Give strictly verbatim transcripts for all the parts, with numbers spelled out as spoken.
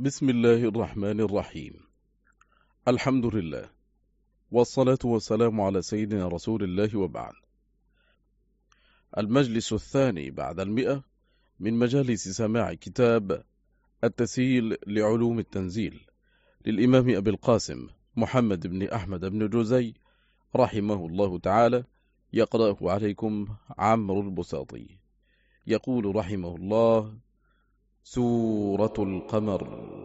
بسم الله الرحمن الرحيم. الحمد لله، والصلاة والسلام على سيدنا رسول الله، وبعد. المجلس الثاني بعد المئة من مجالس سماع كتاب التسهيل لعلوم التنزيل للإمام أبي القاسم محمد بن أحمد بن جوزي رحمه الله تعالى، يقرأه عليكم عمرو البساطي. يقول رحمه الله: سورة القمر.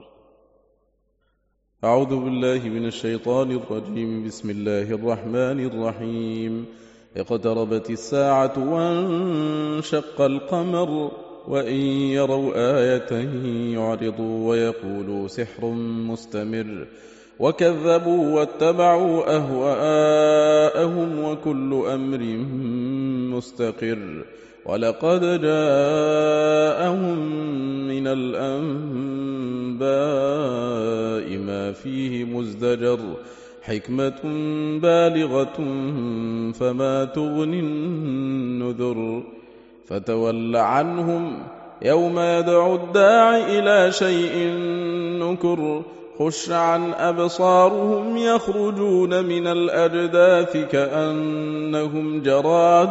أعوذ بالله من الشيطان الرجيم. بسم الله الرحمن الرحيم. اقتربت الساعة وانشق القمر وإن يروا آية يعرضوا ويقولوا سحر مستمر وكذبوا واتبعوا أهواءهم وكل أمر مستقر ولقد جاءهم من الأنباء ما فيه مزدجر حكمة بالغة فما تغني النذر فتول عنهم يوم يدعو الداع إلى شيء نكر خش عن أبصارهم يخرجون من الأجداث كأنهم جراد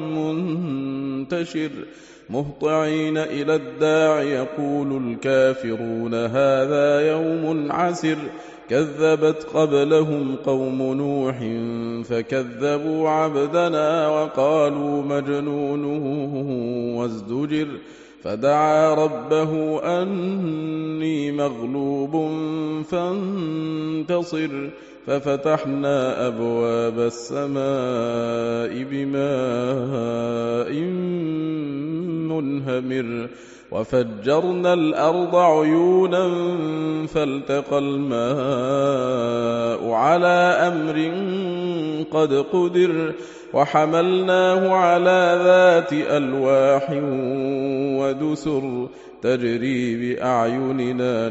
منتشر مهطعين إلى الداع يقول الكافرون هذا يوم عسر كذبت قبلهم قوم نوح فكذبوا عبدنا وقالوا مجنون وازدجر فدعا ربه أني مغلوب فانتصر ففتحنا أبواب السماء بماء منهمر وفجرنا الأرض عيونا فالتقى الماء على أمر قد قدر وحملناه على ذات ألواح ودسر تجري بأعيننا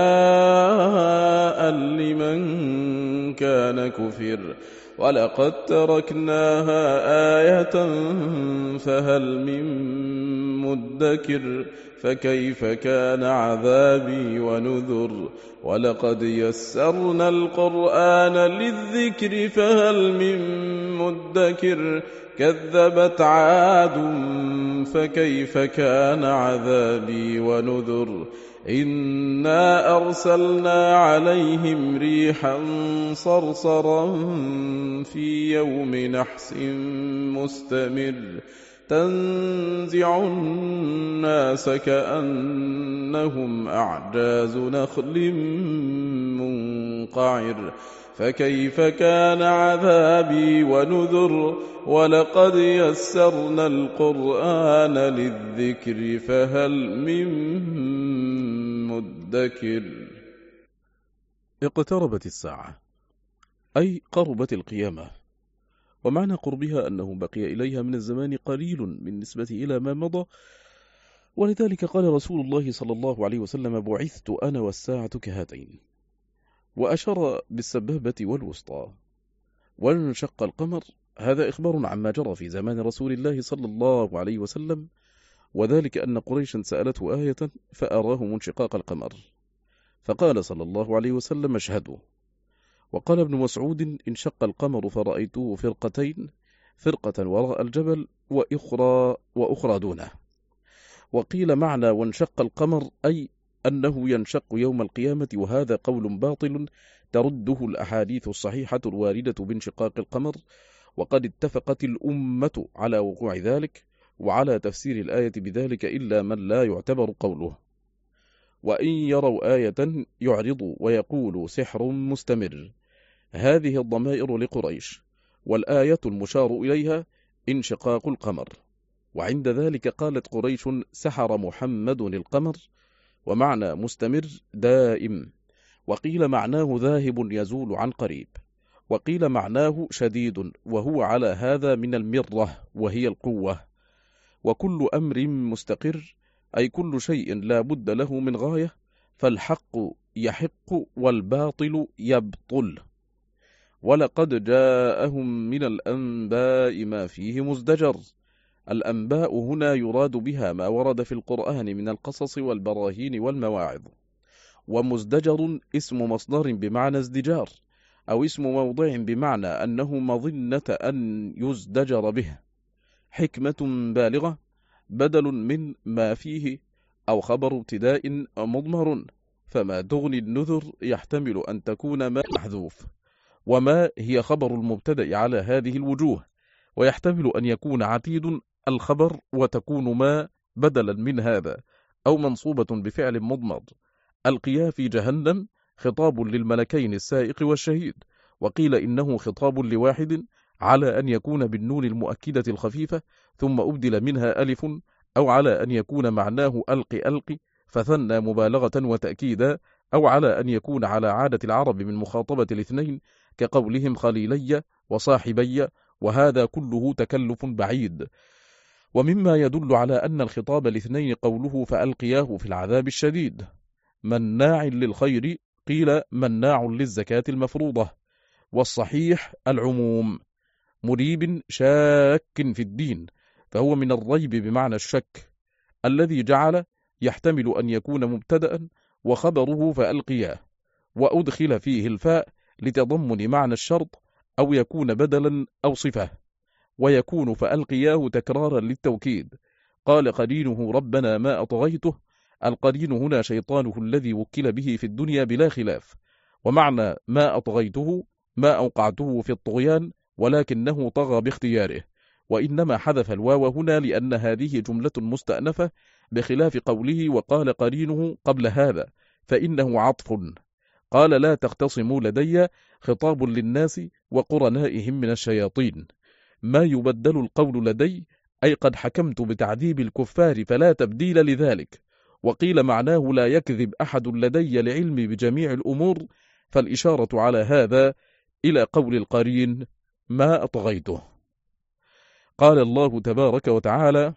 جزاء لمن كان كفر ولقد تركناها آية فهل من مدكر فكيف كان عذابي ونذر ولقد يسرنا القرآن للذكر فهل من مدكر كذبت عاد فكيف كان عذابي ونذر إنا أرسلنا عليهم ريحا صرصرا في يوم نحس مستمر تنزع الناس كأنهم أعجاز نخل منقعر فكيف كان عذابي ونذر ولقد يسرنا القرآن للذكر فهل من مدكر. اقتربت الساعة أي قربت القيامة، ومعنى قربها أنه بقي إليها من الزمان قليل بالنسبة إلى ما مضى، ولذلك قال رسول الله صلى الله عليه وسلم: بعثت أنا والساعة كهاتين، وأشار بالسبابة والوسطى. وانشق القمر، هذا إخبار عما جرى في زمان رسول الله صلى الله عليه وسلم، وذلك أن قريشا سألته آية فأراهم انشقاق القمر، فقال صلى الله عليه وسلم: اشهدوا. وقال ابن مسعود: انشق القمر فرأيته فرقتين، فرقة وراء الجبل وأخرى, وأخرى دونه. وقيل معنى وانشق القمر أي أنه ينشق يوم القيامة، وهذا قول باطل ترده الأحاديث الصحيحة الواردة بانشقاق القمر، وقد اتفقت الأمة على وقوع ذلك وعلى تفسير الآية بذلك إلا من لا يعتبر قوله. وإن يروا آية يعرضوا ويقولوا سحر مستمر، هذه الضمائر لقريش، والآية المشار إليها انشقاق القمر. وعند ذلك قالت قريش: سحر محمد القمر، ومعنى مستمر دائم. وقيل معناه ذاهب يزول عن قريب، وقيل معناه شديد، وهو على هذا من المرة وهي القوة. وكل أمر مستقر أي كل شيء لا بد له من غاية، فالحق يحق والباطل يبطل. ولقد جاءهم من الأنباء ما فيه مزدجر. الأنباء هنا يراد بها ما ورد في القرآن من القصص والبراهين والمواعظ. ومزدجر اسم مصدر بمعنى ازدجار، أو اسم موضع بمعنى أنه مظنة أن يزدجر به. حكمة بالغة بدل من ما فيه، أو خبر ابتداء مضمر، فما تغني النذر يحتمل أن تكون ما محذوف، وما هي خبر المبتدأ على هذه الوجوه، ويحتمل أن يكون عتيد الخبر وتكون ما بدلا من هذا، أو منصوبة بفعل مضمر. ألقيا في جهنم خطاب للملكين السائق والشهيد، وقيل إنه خطاب لواحد على أن يكون بالنون المؤكدة الخفيفة ثم أبدل منها ألف، أو على أن يكون معناه ألق ألق فثنى مبالغة وتأكيدا، أو على أن يكون على عادة العرب من مخاطبة الاثنين كقولهم خليلي وصاحبي، وهذا كله تكلف بعيد. ومما يدل على أن الخطاب الاثنين قوله فألقياه في العذاب الشديد. مناع للخير قيل مناع للزكاة المفروضة، والصحيح العموم. مريب شاك في الدين، فهو من الريب بمعنى الشك، الذي جعل يحتمل أن يكون مبتدأ وخبره فألقياه، وأدخل فيه الفاء لتضمن معنى الشرط، أو يكون بدلا أو صفة، ويكون فألقياه تكرارا للتوكيد. قال قرينه ربنا ما أطغيته، القرين هنا شيطانه الذي وكل به في الدنيا بلا خلاف، ومعنى ما أطغيته ما أوقعته في الطغيان، ولكنه طغى باختياره، وإنما حذف الواو هنا لأن هذه جملة مستأنفة، بخلاف قوله وقال قرينه قبل هذا، فإنه عطف. قال لا تختصموا لدي خطاب للناس وقرنائهم من الشياطين. ما يبدل القول لدي أي قد حكمت بتعذيب الكفار فلا تبديل لذلك. وقيل معناه لا يكذب أحد لدي لعلمي بجميع الأمور، فالإشارة على هذا إلى قول القرين ما أطغيته. قال الله تبارك وتعالى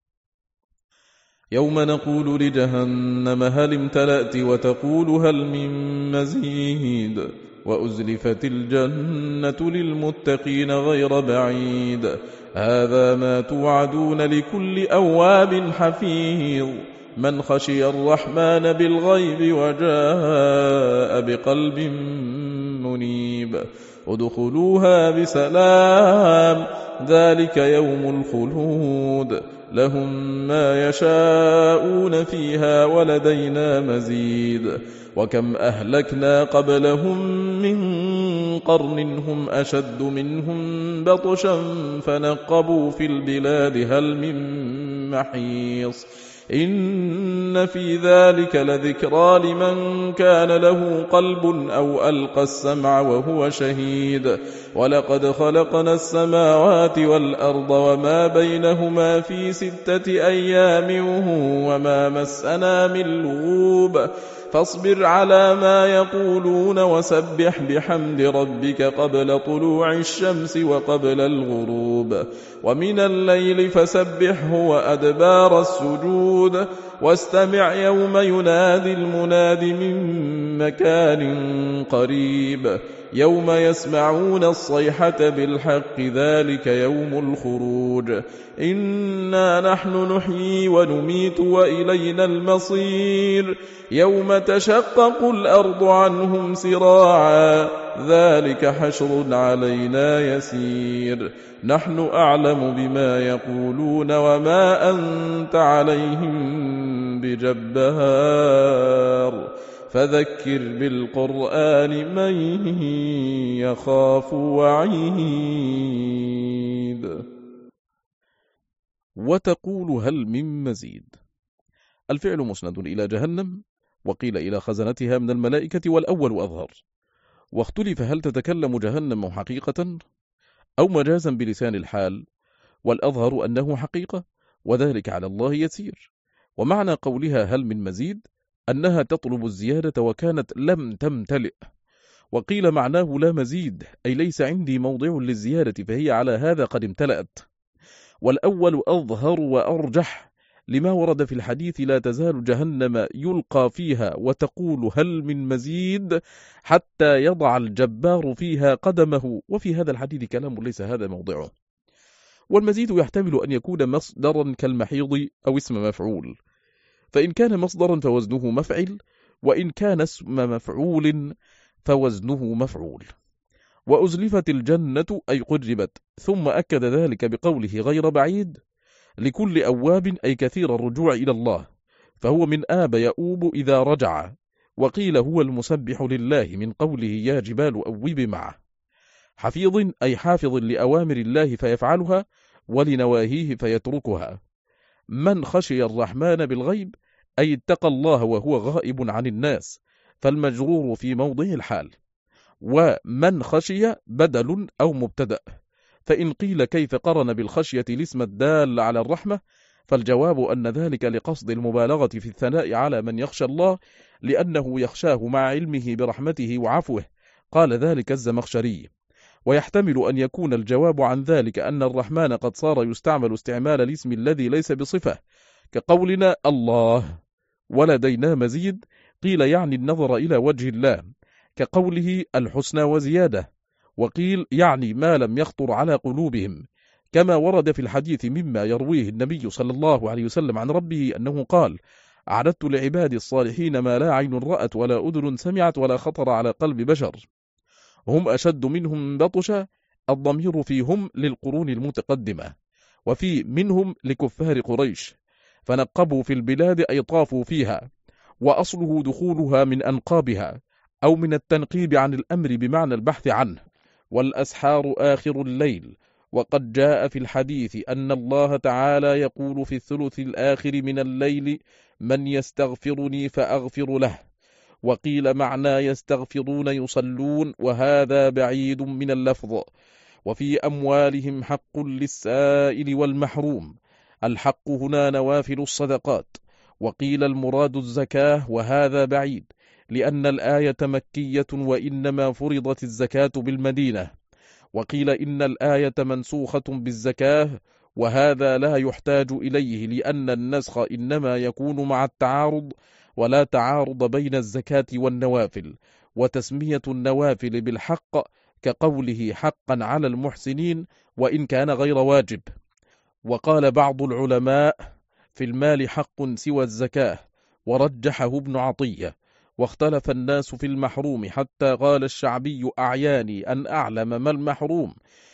يوم نقول لجهنم هل امتلأت وتقول هل من مزيد وأزلفت الجنة للمتقين غير بعيد هذا ما توعدون لكل أواب حفيظ من خشي الرحمن بالغيب وجاء بقلب منيب ادخلوها بسلام ذلك يوم الخلود لهم ما يشاءون فيها ولدينا مزيد وكم أهلكنا قبلهم من قرن هم أشد منهم بطشا فنقبوا في البلاد هل من محيص إن في ذلك لذكرى لمن كان له قلب أو ألقى السمع وهو شهيد ولقد خلقنا السماوات والأرض وما بينهما في ستة أيام وما مسنا من لغوب فاصبر على ما يقولون وسبح بحمد ربك قبل طلوع الشمس وقبل الغروب ومن الليل فسبحه وأدبار السجود واستمع يوم ينادي المناد من مكان قريب يوم يسمعون الصيحة بالحق ذلك يوم الخروج إنا نحن نحيي ونميت وإلينا المصير يوم تشقق الأرض عنهم سراعا ذلك حشر علينا يسير نحن أعلم بما يقولون وما أنت عليهم بجبار فذكر بالقرآن من يخاف وعيد. وتقول هل من مزيد. الفعل مسند إلى جهنم، وقيل إلى خزنتها من الملائكة، والأول أظهر. واختلف هل تتكلم جهنم حقيقة أو مجازا بلسان الحال، والأظهر أنه حقيقة، وذلك على الله يسير. ومعنى قولها هل من مزيد أنها تطلب الزيادة وكانت لم تمتلئ. وقيل معناه لا مزيد أي ليس عندي موضع للزيادة فهي على هذا قد امتلأت. والأول أظهر وأرجح لما ورد في الحديث لا تزال جهنم يلقى فيها وتقول هل من مزيد حتى يضع الجبار فيها قدمه، وفي هذا الحديث كلام ليس هذا موضعه. والمزيد يحتمل أن يكون مصدرا كالمحيض أو اسم مفعول، فإن كان مصدرا فوزنه مفعل، وإن كان اسم مفعول فوزنه مفعول. وأزلفت الجنة أي قربت، ثم أكد ذلك بقوله غير بعيد لكل أواب أي كثير الرجوع إلى الله، فهو من آب يؤوب إذا رجع. وقيل هو المسبح لله من قوله يا جبال أوبي معه. حفيظ أي حافظ لأوامر الله فيفعلها ولنواهيه فيتركها. من خشي الرحمن بالغيب أي اتقى الله وهو غائب عن الناس، فالمجرور في موضع الحال. ومن خشي بدل أو مبتدأ. فإن قيل كيف قرن بالخشية الاسم الدال على الرحمة، فالجواب أن ذلك لقصد المبالغة في الثناء على من يخشى الله، لأنه يخشاه مع علمه برحمته وعفوه. قال ذلك الزمخشري. ويحتمل أن يكون الجواب عن ذلك أن الرحمن قد صار يستعمل استعمال الاسم الذي ليس بصفة، كقولنا الله. ولدينا مزيد قيل يعني النظر إلى وجه الله، كقوله الحسنى وزيادة. وقيل يعني ما لم يخطر على قلوبهم، كما ورد في الحديث مما يرويه النبي صلى الله عليه وسلم عن ربه أنه قال أعددت لعبادي الصالحين ما لا عين رأت ولا أذن سمعت ولا خطر على قلب بشر، هم أشد منهم بطشا. الضمير فيهم للقرون المتقدمة، وفي منهم لكفار قريش، فنقبوا في البلاد أي طافوا فيها، وأصله دخولها من أنقابها، أو من التنقيب عن الأمر بمعنى البحث عنه. والأسحار آخر الليل. وقد جاء في الحديث أن الله تعالى يقول في الثلث الآخر من الليل من يستغفرني فأغفر له. وقيل معنى يستغفرون يصلون، وهذا بعيد من اللفظ. وفي أموالهم حق للسائل والمحروم. الحق هنا نوافل الصدقات. وقيل المراد الزكاة، وهذا بعيد لأن الآية مكية وإنما فرضت الزكاة بالمدينة. وقيل إن الآية منسوخة بالزكاة، وهذا لا يحتاج إليه لأن النسخ إنما يكون مع التعارض، ولا تعارض بين الزكاة والنوافل. وتسمية النوافل بالحق كقوله حقا على المحسنين وإن كان غير واجب. وقال بعض العلماء في المال حق سوى الزكاة، ورجحه ابن عطية. واختلف الناس في المحروم حتى قال الشعبي أعياني أن أعلم ما المحروم،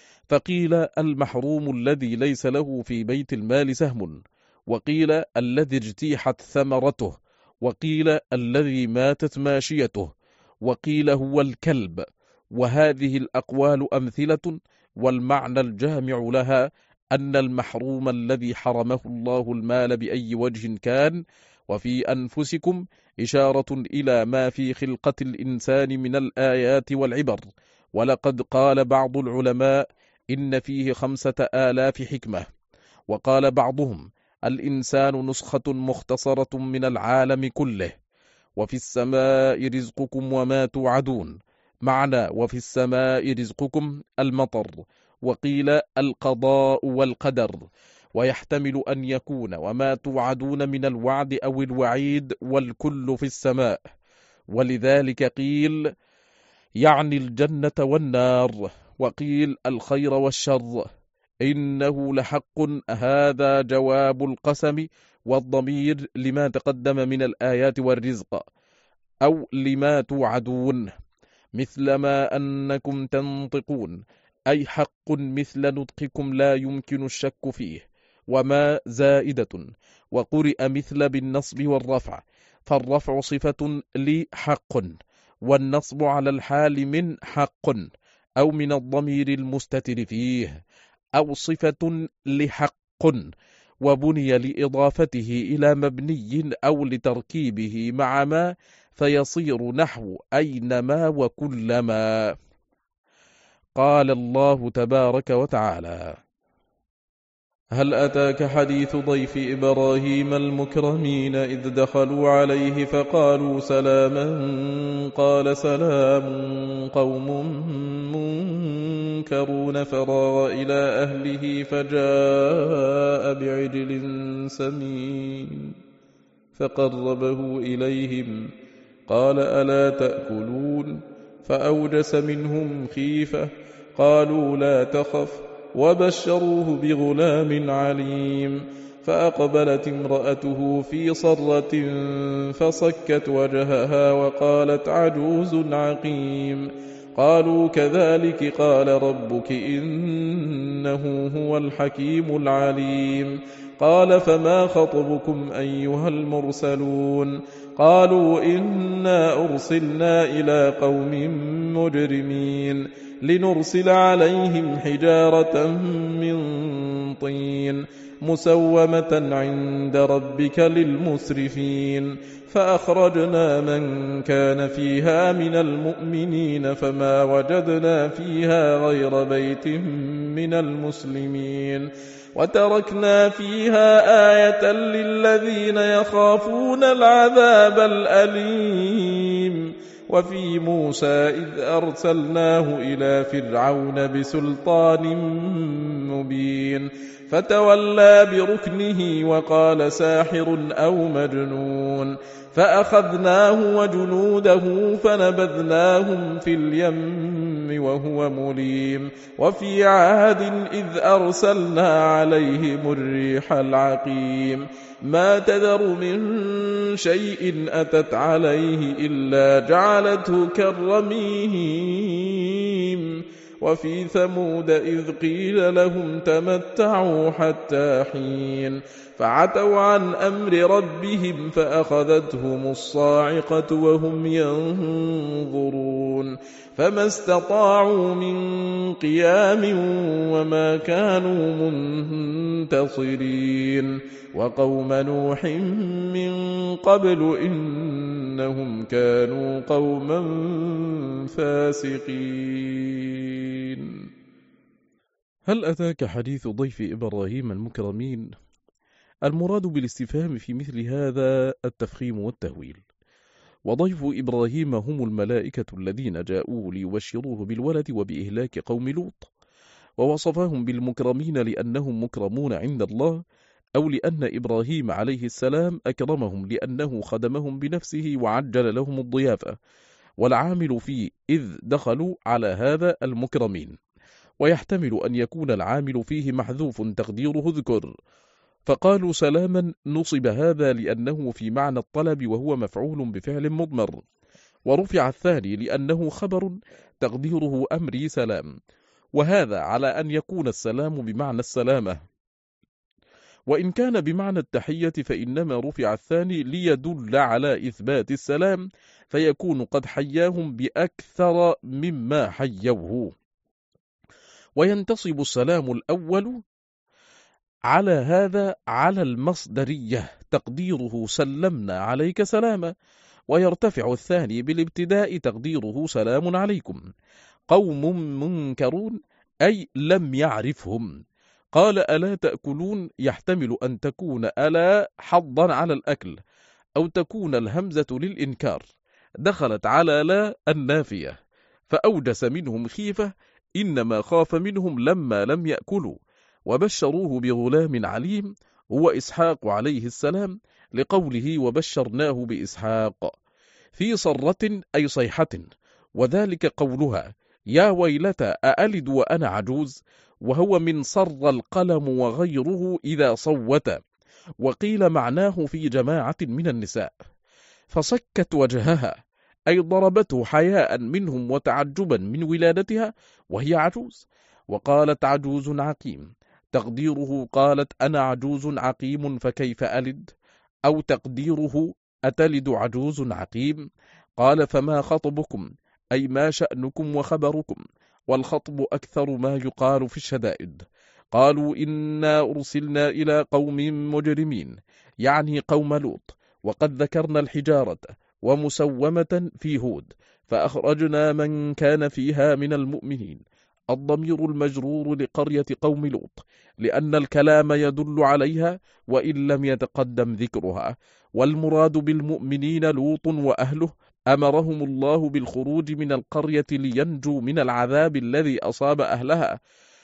فقيل المحروم الذي ليس له في بيت المال سهم، وقيل الذي اجتيحت ثمرته، وقيل الذي ماتت ماشيته، وقيل هو الكلب. وهذه الأقوال أمثلة، والمعنى الجامع لها أن المحروم الذي حرمه الله المال بأي وجه كان. وفي أنفسكم إشارة إلى ما في خلقة الإنسان من الآيات والعبر. ولقد قال بعض العلماء إن فيه خمسة آلاف حكمة. وقال بعضهم الإنسان نسخة مختصرة من العالم كله. وفي السماء رزقكم وما توعدون، معنى وفي السماء رزقكم المطر. وقيل القضاء والقدر، ويحتمل أن يكون وما توعدون من الوعد أو الوعيد، والكل في السماء. ولذلك قيل يعني الجنة والنار. وقيل الخير والشر. إنه لحق، هذا جواب القسم، والضمير لما تقدم من الآيات والرزق، أو لما توعدون، مثل ما أنكم تنطقون، أي حق مثل نطقكم لا يمكن الشك فيه. وما زائدة. وقرئ مثل بالنصب والرفع، فالرفع صفة لحق، والنصب على الحال من حق، أو من الضمير المستتر فيه، أو صفة لحق، وبني لإضافته إلى مبني أو لتركيبه مع ما، فيصير نحو أينما وكلما. قال الله تبارك وتعالى: هل أتاك حديث ضيف إبراهيم المكرمين إذ دخلوا عليه فقالوا سلاما قال سلام قوم منكرون فراغ إلى أهله فجاء بعجل سمين فقربه إليهم قال ألا تأكلون فأوجس منهم خيفة قالوا لا تخف وبشروه بغلام عليم فأقبلت امرأته في صرة فصكت وجهها وقالت عجوز عقيم. قالوا كذلك قال ربك إنه هو الحكيم العليم. قال فما خطبكم أيها المرسلون؟ قالوا إنا أرسلنا إلى قوم مجرمين لنرسل عليهم حجارة من طين مسومة عند ربك للمسرفين. فأخرجنا من كان فيها من المؤمنين فما وجدنا فيها غير بيت من المسلمين وتركنا فيها آية للذين يخافون العذاب الأليم. وفي موسى إذ أرسلناه إلى فرعون بسلطان مبين فتولى بركنه وقال ساحر أو مجنون. فأخذناه وجنوده فنبذناهم في اليم وهو مليم. وفي عاد إذ أرسلنا عليهم الريح العقيم ما تذر من شيء أتت عليه إلا جعلته كالرميم. وفي ثمود إذ قيل لهم تمتعوا حتى حين فعتوا عن أمر ربهم فأخذتهم الصاعقة وهم ينظرون فما استطاعوا من قيام وما كانوا منتصرين. وقوم نوح من قبل إنهم كانوا قوما فاسقين. هل أتاك حديث ضيف إبراهيم المكرمين؟ المراد بالاستفهام في مثل هذا التفخيم والتهويل. وضيف إبراهيم هم الملائكة الذين جاءوه ليبشروه بالولد وبإهلاك قوم لوط، ووصفهم بالمكرمين لأنهم مكرمون عند الله، أو لأن إبراهيم عليه السلام أكرمهم لأنه خدمهم بنفسه وعجل لهم الضيافة، والعامل في إذ دخلوا على هذا المكرمين. ويحتمل أن يكون العامل فيه محذوف تقديره اذكر، فقالوا سلاما نصب هذا لأنه في معنى الطلب وهو مفعول بفعل مضمر، ورفع الثاني لأنه خبر تقديره أمري سلام، وهذا على أن يكون السلام بمعنى السلامة. وإن كان بمعنى التحية فإنما رفع الثاني ليدل على إثبات السلام، فيكون قد حياهم بأكثر مما حيوه. وينتصب السلام الأول على هذا على المصدرية تقديره سلمنا عليك سلاما، ويرتفع الثاني بالابتداء تقديره سلام عليكم. قوم منكرون أي لم يعرفهم. قال ألا تأكلون يحتمل أن تكون ألا حظا على الأكل، أو تكون الهمزة للإنكار دخلت على لا النافية، فأوجس منهم خيفة، إنما خاف منهم لما لم يأكلوا. وبشروه بغلام عليم هو إسحاق عليه السلام، لقوله وبشرناه بإسحاق. في صرة أي صيحة، وذلك قولها يا ويلتى أألد وأنا عجوز، وهو من صر القلم وغيره إذا صوت. وقيل معناه في جماعة من النساء. فصكت وجهها أي ضربته حياء منهم وتعجبا من ولادتها وهي عجوز. وقالت عجوز عقيم تقديره قالت أنا عجوز عقيم فكيف ألد، أو تقديره أتلد عجوز عقيم. قال فما خطبكم أي ما شأنكم وخبركم، والخطب أكثر ما يقال في الشدائد. قالوا إنا أرسلنا إلى قوم مجرمين، يعني قوم لوط، وقد ذكرنا الحجارة ومسومة في هود، فأخرجنا من كان فيها من المؤمنين. الضمير المجرور لقرية قوم لوط، لأن الكلام يدل عليها وإن لم يتقدم ذكرها. والمراد بالمؤمنين لوط وأهله، أمرهم الله بالخروج من القرية لينجوا من العذاب الذي أصاب أهلها.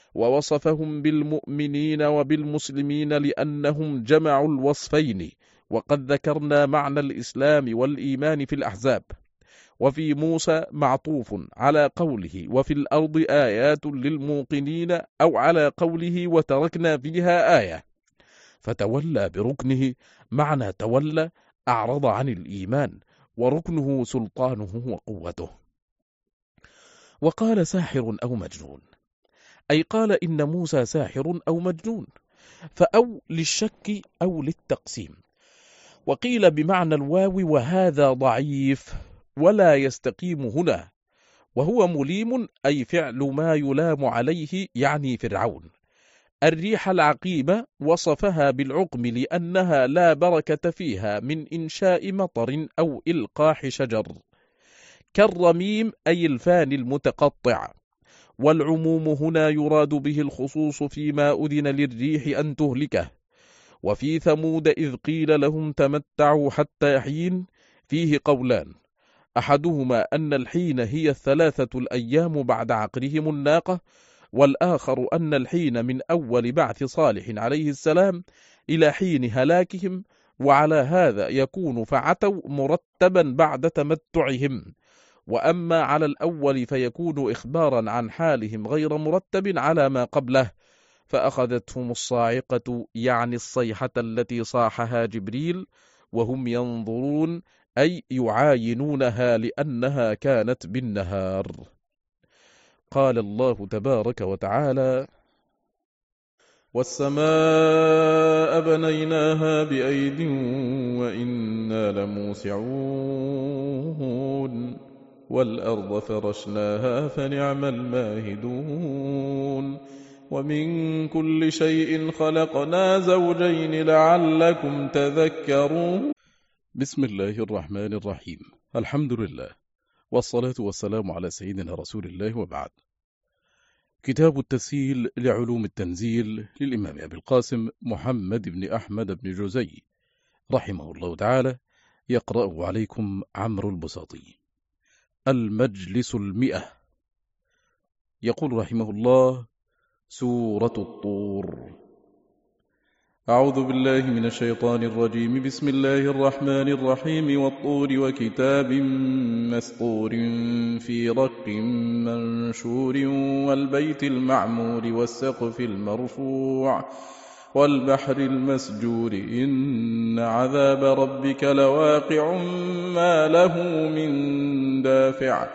ووصفهم بالمؤمنين وبالمسلمين لأنهم جمعوا الوصفين، وقد ذكرنا معنى الإسلام والإيمان في الأحزاب. وفي موسى معطوف على قوله وفي الأرض آيات للموقنين، أو على قوله وتركنا فيها آية. فتولى بركنه معنى تولى أعرض عن الإيمان، وركنه سلطانه وقوته. وقال ساحر أو مجنون، أي قال إن موسى ساحر أو مجنون، فأو للشك أو للتقسيم. وقيل بمعنى الواو وهذا ضعيف ولا يستقيم هنا، وهو مليم أي فعل ما يلام عليه، يعني فرعون. الريح العقيمة وصفها بالعقم لأنها لا بركة فيها من إنشاء مطر أو إلقاح شجر. كالرميم أي الفان المتقطع. والعموم هنا يراد به الخصوص فيما أذن للريح أن تهلكه. وفي ثمود إذ قيل لهم تمتعوا حتى حين فيه قولان، أحدهما أن الحين هي الثلاثة الأيام بعد عقرهم الناقة، والآخر أن الحين من أول بعث صالح عليه السلام إلى حين هلاكهم، وعلى هذا يكون فعتوا مرتبا بعد تمتعهم. وأما على الأول فيكون إخبارا عن حالهم غير مرتب على ما قبله، فأخذتهم الصاعقة يعني الصيحة التي صاحها جبريل وهم ينظرون، أي يعاينونها لأنها كانت بالنهار. قال الله تبارك وتعالى: والسماء بنيناها بأيد وإنا لموسعون والأرض فرشناها فنعم الماهدون ومن كل شيء خلقنا زوجين لعلكم تذكرون. بسم الله الرحمن الرحيم. الحمد لله، والصلاة والسلام على سيدنا رسول الله، وبعد. كتاب التسهيل لعلوم التنزيل للإمام أبي القاسم محمد بن أحمد بن جزي رحمه الله تعالى، يقرأه عليكم عمرو البساطي. المجلس المئة. يقول رحمه الله: سورة الطور. أعوذ بالله من الشيطان الرجيم. بسم الله الرحمن الرحيم. والطور وكتاب مسطور في رق منشور والبيت المعمور والسقف المرفوع والبحر المسجور إن عذاب ربك لواقع ما له من دافع.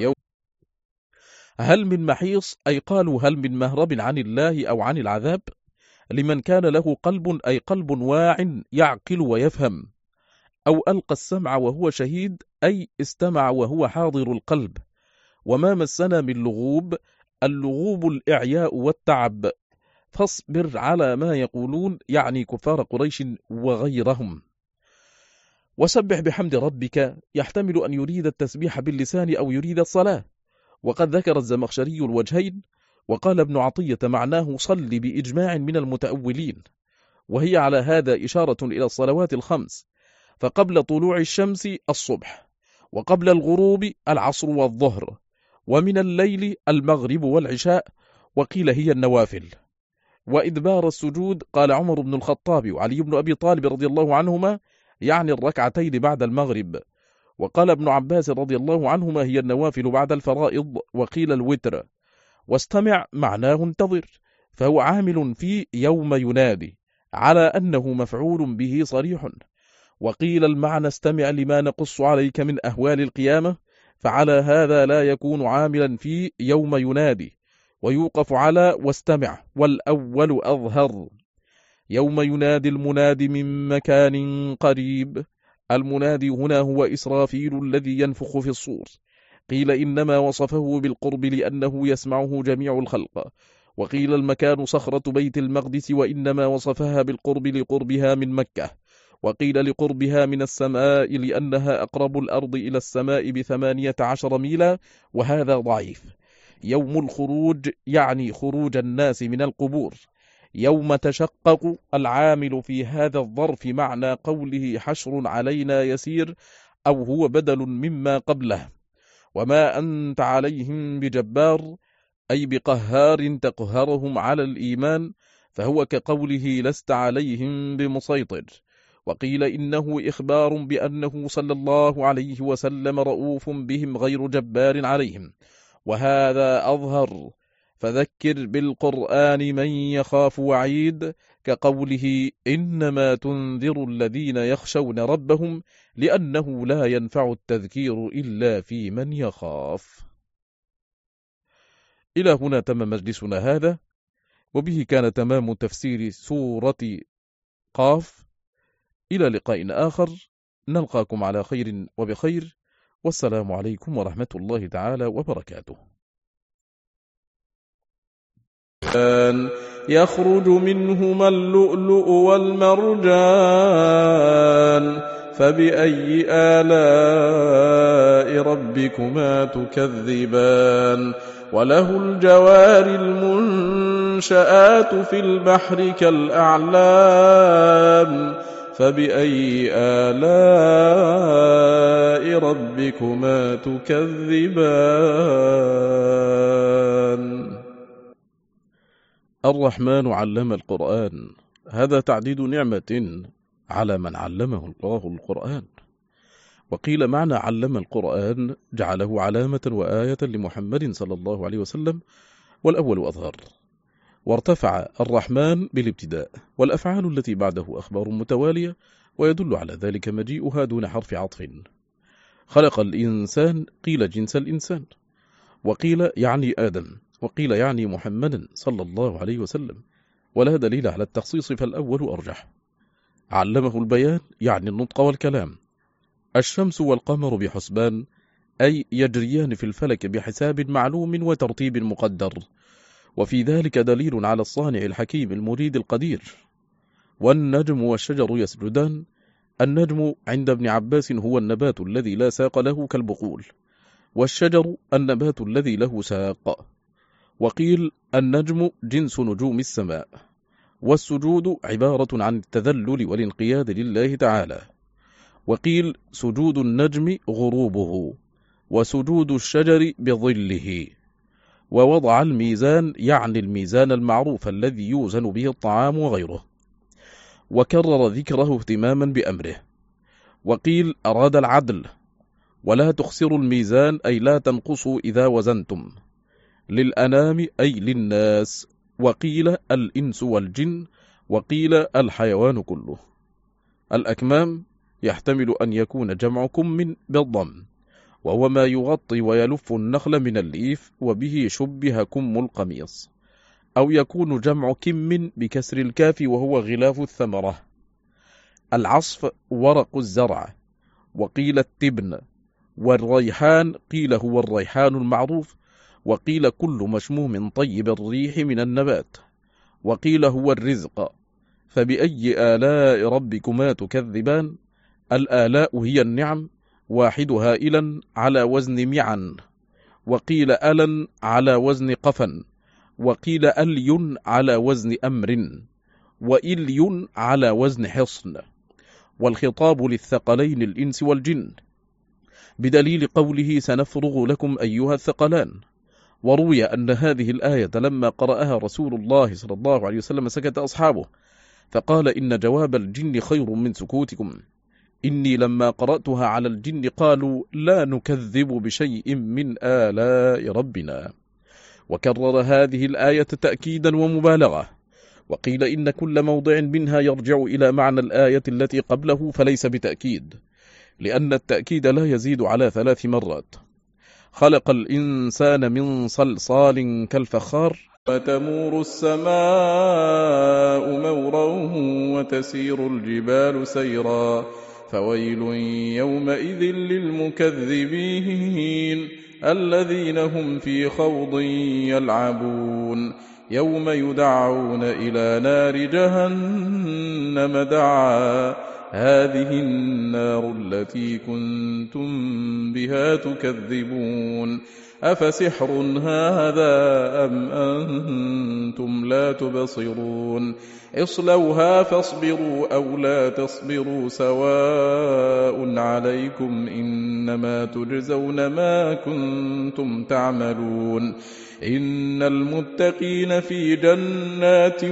هل من محيص، أي قالوا هل من مهرب عن الله أو عن العذاب، لمن كان له قلب، أي قلب واع يعقل ويفهم، أو ألقى السمع وهو شهيد، أي استمع وهو حاضر القلب. وما مسنا من لغوب، اللغوب الإعياء والتعب، فاصبر على ما يقولون، يعني كفار قريش وغيرهم. وسبح بحمد ربك، يحتمل أن يريد التسبيح باللسان أو يريد الصلاة، وقد ذكر الزمخشري الوجهين، وقال ابن عطية معناه صل بإجماع من المتأولين، وهي على هذا إشارة إلى الصلوات الخمس، فقبل طلوع الشمس الصبح، وقبل الغروب العصر والظهر، ومن الليل المغرب والعشاء، وقيل هي النوافل. وإدبار السجود قال عمر بن الخطاب وعلي بن أبي طالب رضي الله عنهما يعني الركعتين بعد المغرب، وقال ابن عباس رضي الله عنهما هي النوافل بعد الفرائض، وقيل الوتر. واستمع معناه انتظر، فهو عامل في يوم ينادي على أنه مفعول به صريح. وقيل المعنى استمع لما نقص عليك من أهوال القيامة، فعلى هذا لا يكون عاملا في يوم ينادي، ويوقف على واستمع، والأول أظهر. يوم ينادي المنادي من مكان قريب. المنادي هنا هو إسرافيل الذي ينفخ في الصور. قيل إنما وصفه بالقرب لأنه يسمعه جميع الخلق. وقيل المكان صخرة بيت المقدس، وإنما وصفها بالقرب لقربها من مكة. وقيل لقربها من السماء لأنها أقرب الأرض إلى السماء بثمانية عشر ميلا، وهذا ضعيف. يوم الخروج يعني خروج الناس من القبور. يوم تشقق العامل في هذا الظرف معنى قوله حشر علينا يسير، أو هو بدل مما قبله. وما أنت عليهم بجبار، أي بقهار تقهرهم على الإيمان، فهو كقوله لست عليهم بمسيطر. وقيل إنه إخبار بأنه صلى الله عليه وسلم رؤوف بهم غير جبار عليهم، وهذا أظهر. فذكر بالقرآن من يخاف وعيد، كقوله إنما تنذر الذين يخشون ربهم لأنه لا ينفع التذكير إلا في من يخاف. إلى هنا تم مجلسنا هذا، وبه كان تمام تفسير سورة قاف. إلى لقاء آخر، نلقاكم على خير وبخير، والسلام عليكم ورحمة الله تعالى وبركاته. يخرج منهما اللؤلؤ والمرجان فبأي آلاء ربكما تكذبان وله الجوار المنشآت في البحر كالأعلام فبأي آلاء ربكما تكذبان. الرحمن علم القرآن، هذا تعديد نعمة على من علمه الله القرآن. وقيل معنى علم القرآن جعله علامة وآية لمحمد صلى الله عليه وسلم، والأول أظهر. وارتفع الرحمن بالابتداء، والأفعال التي بعده أخبار متوالية، ويدل على ذلك مجيئها دون حرف عطف. خلق الإنسان، قيل جنس الإنسان، وقيل يعني آدم، وقيل يعني محمدا صلى الله عليه وسلم، ولا دليل على التخصيص فالأول أرجح. علمه البيان يعني النطق والكلام. الشمس والقمر بحسبان، أي يجريان في الفلك بحساب معلوم وترتيب مقدر، وفي ذلك دليل على الصانع الحكيم المريد القدير. والنجم والشجر يسجدان، النجم عند ابن عباس هو النبات الذي لا ساق له كالبقول، والشجر النبات الذي له ساق. وقيل النجم جنس نجوم السماء، والسجود عبارة عن التذلل والانقياد لله تعالى. وقيل سجود النجم غروبه، وسجود الشجر بظله. ووضع الميزان يعني الميزان المعروف الذي يوزن به الطعام وغيره، وكرر ذكره اهتماما بأمره. وقيل أراد العدل، ولا تخسروا الميزان أي لا تنقصوا إذا وزنتم، للأنام أي للناس. وقيل الإنس والجن، وقيل الحيوان كله. الأكمام يحتمل أن يكون جمع كم بالضم، وهو ما يغطي ويلف النخل من الليف، وبه شبه كم القميص. أو يكون جمع كم بكسر الكاف، وهو غلاف الثمرة. العصف ورق الزرع، وقيل التبن. والريحان قيل هو الريحان المعروف، وقيل كل مشموم طيب الريح من النبات، وقيل هو الرزق. فبأي آلاء ربكما تكذبان. الآلاء هي النعم، واحدها إلى على وزن معا، وقيل ألا على وزن قفا، وقيل ألي على وزن أمر، وإلي على وزن حصن. والخطاب للثقلين الإنس والجن، بدليل قوله سنفرغ لكم أيها الثقلان. وروي أن هذه الآية لما قرأها رسول الله صلى الله عليه وسلم سكت أصحابه، فقال إن جواب الجن خير من سكوتكم. إني لما قرأتها على الجن قالوا لا نكذب بشيء من آلاء ربنا. وكرر هذه الآية تأكيدا ومبالغة. وقيل إن كل موضع منها يرجع إلى معنى الآية التي قبله، فليس بتأكيد، لأن التأكيد لا يزيد على ثلاث مرات. خلق الإنسان من صلصال كالفخار، وتمور السماء مورا وتسير الجبال سيرا فويل يومئذ للمكذبين الذين هم في خوض يلعبون يوم يدعون إلى نار جهنم دعا هذه النار التي كنتم بها تكذبون أفسحر هذا أم أنتم لا تبصرون اصلوها فاصبروا أو لا تصبروا سواء عليكم إنما تجزون ما كنتم تعملون إن المتقين في جنات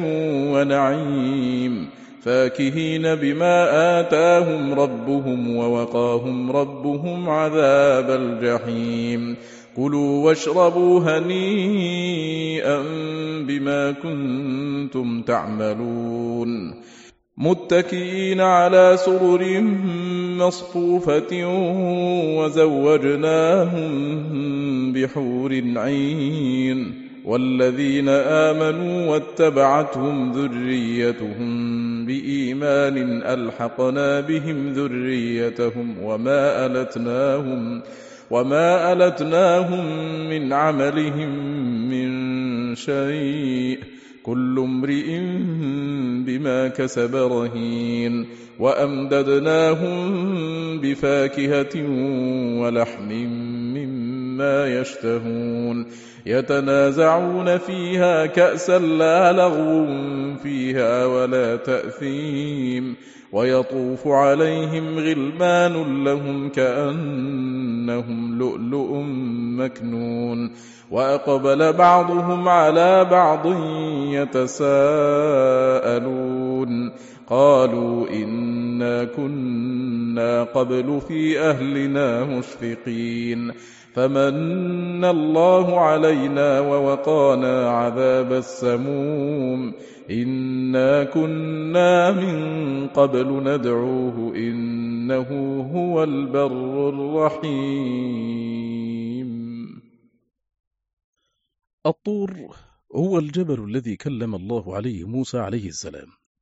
ونعيم فاكهين بما آتاهم ربهم ووقاهم ربهم عذاب الجحيم كلوا واشربوا هنيئا بما كنتم تعملون متكئين على سرر مصفوفة وزوجناهم بحور عين والذين آمنوا واتبعتهم ذريتهم بإيمان ألحقنا بهم ذريتهم وما ألتناهم وما ألتناهم من عملهم من شيء كل امرئ بما كسب رهين وأمددناهم بفاكهة ولحم مما يشتهون يتنازعون فيها كأسا لا لغو فيها ولا تأثيم ويطوف عليهم غلمان لهم كأنهم لؤلؤ مكنون وأقبل بعضهم على بعض يتساءلون قالوا إنا كنا قبل في أهلنا مشفقين فمن الله علينا ووقانا عذاب السموم إنا كنا من قبل ندعوه إنه هو البر الرحيم. الطور هو الجبل الذي كلم الله عليه موسى عليه السلام،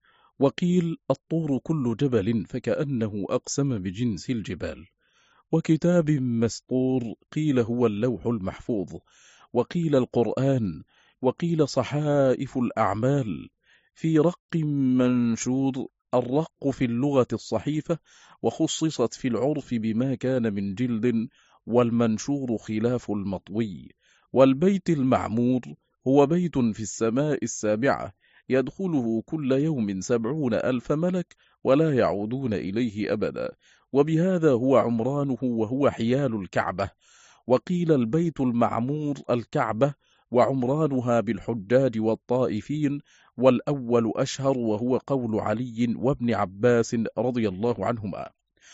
وقيل الطور كل جبل فكأنه أقسم بجنس الجبال، وكتاب مسطور قيل هو اللوح المحفوظ، وقيل القرآن، وقيل صحائف الأعمال في رق منشور. الرق في اللغة الصحيفة، وخصصت في العرف بما كان من جلد، والمنشور خلاف المطوي. والبيت المعمور هو بيت في السماء السابعة يدخله كل يوم سبعون ألف ملك ولا يعودون إليه أبدا، وبهذا هو عمرانه وهو حيال الكعبة. وقيل البيت المعمور الكعبة، وعمرانها بالحجاج والطائفين، والأول أشهر وهو قول علي وابن عباس رضي الله عنهما.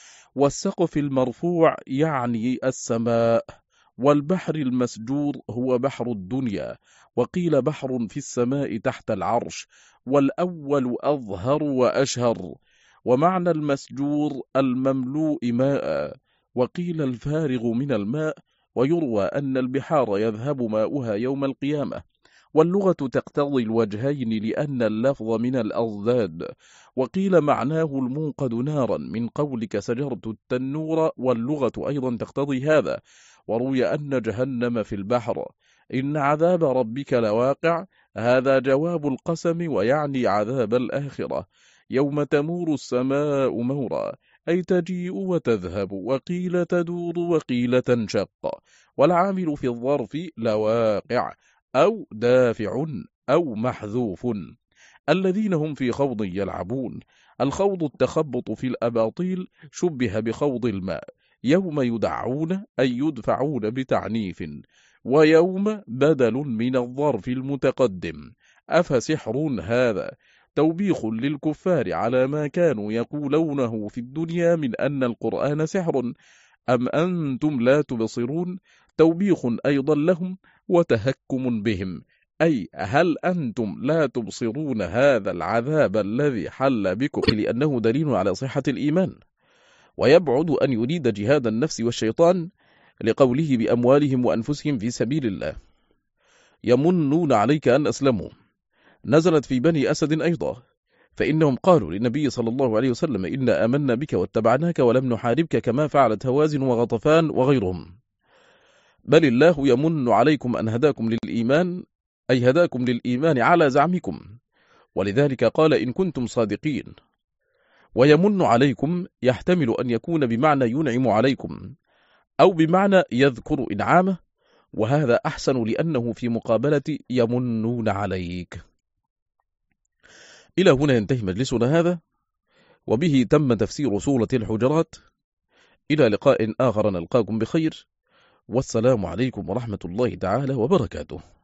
والسقف المرفوع يعني السماء. والبحر المسجور هو بحر الدنيا، وقيل بحر في السماء تحت العرش، والأول أظهر وأشهر. ومعنى المسجور المملوء ماء، وقيل الفارغ من الماء، ويروى أن البحار يذهب ماؤها يوم القيامة. واللغة تقتضي الوجهين لأن اللفظ من الأضداد. وقيل معناه الموقد نارا من قولك سجرت التنور، واللغة أيضا تقتضي هذا. وروي أن جهنم في البحر. إن عذاب ربك لواقع، هذا جواب القسم ويعني عذاب الآخرة. يوم تمور السماء مورا، أي تجيء وتذهب، وقيل تدور وقيل تنشق. والعامل في الظرف لواقع أو دافع أو محذوف. الذين هم في خوض يلعبون. الخوض التخبط في الأباطيل، شبه بخوض الماء. يوم يدعون أي يدفعون بتعنيف، ويوم بدل من الظرف المتقدم. أفسحر هذا، توبيخ للكفار على ما كانوا يقولونه في الدنيا من أن القرآن سحر. أم أنتم لا تبصرون، توبيخ أيضا لهم وتهكم بهم، أي هل أنتم لا تبصرون هذا العذاب الذي حل بكم، لأنه دليل على صحة الإيمان. ويبعد أن يريد جهاد النفس والشيطان لقوله بأموالهم وأنفسهم في سبيل الله. يمنون عليك أن أسلموا، نزلت في بني أسد أيضا، فإنهم قالوا للنبي صلى الله عليه وسلم إنا آمنا بك واتبعناك ولم نحاربك كما فعلت هوازن وغطفان وغيرهم. بل الله يمن عليكم أن هداكم للإيمان، أي هداكم للإيمان على زعمكم، ولذلك قال إن كنتم صادقين. ويمن عليكم يحتمل أن يكون بمعنى ينعم عليكم، أو بمعنى يذكر إنعامه، وهذا أحسن لأنه في مقابلة يمنون عليك. إلى هنا ينتهي مجلسنا هذا، وبه تم تفسير سورة الحجرات. إلى لقاء آخر نلقاكم بخير، والسلام عليكم ورحمة الله تعالى وبركاته.